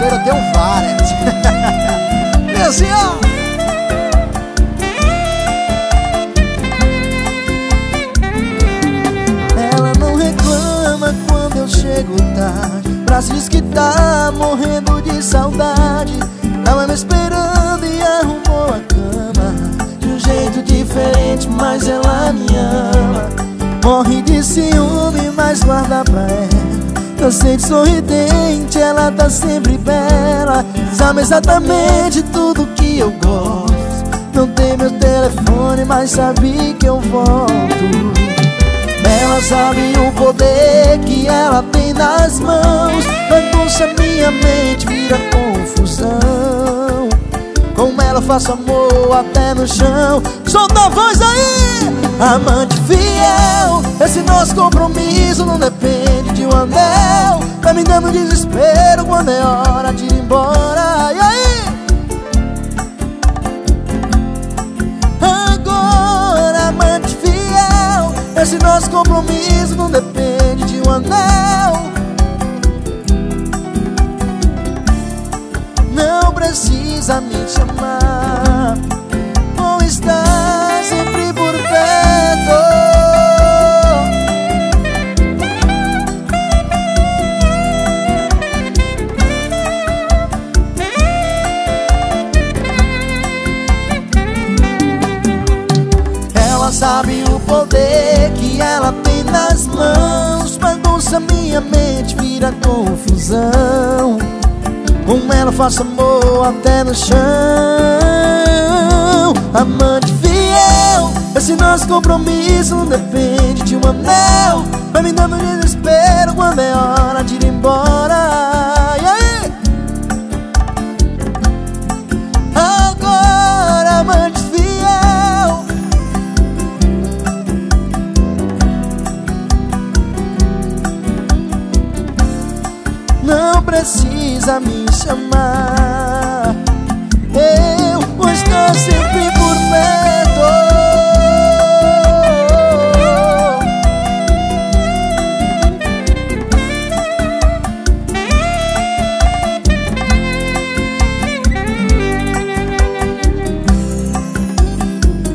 capoeira eu tenho várias. E assim, ó. Ela não reclama quando eu chego tarde. Braço diz que tá morrendo de saudade. Tava me esperando e arrumou a cama de um jeito diferente, mas ela me ama. Morre de ciúme, mas guarda pra ela. Eu sei de sorridente, ela tá sempre bela. Sabe exatamente tudo que eu gosto. Não tem meu telefone, mas sabe que eu volto. Ela sabe o poder que ela tem nas mãos. Bagunça minha mente, vira confusão. Com ela eu faço amor até no chão. Solta a voz aí! Amante fiel, esse nosso compromisso não depende de um anel. Tá me dando desespero quando é hora de ir embora. E aí? Agora, amante fiel, esse nosso compromisso não depende de um anel. Não precisa me chamar, vou estar sempre por perto. Ela sabe o poder que ela tem nas mãos. Bagunça minha mente, vira confusão. Com ela eu faço amor até no chão. Amante fiel, esse nosso compromisso não depende de um anel. Vai me dando desespero quando é hora de ir embora. E aí? Agora, amante fiel, não precisa me chamar, eu vou estar sempre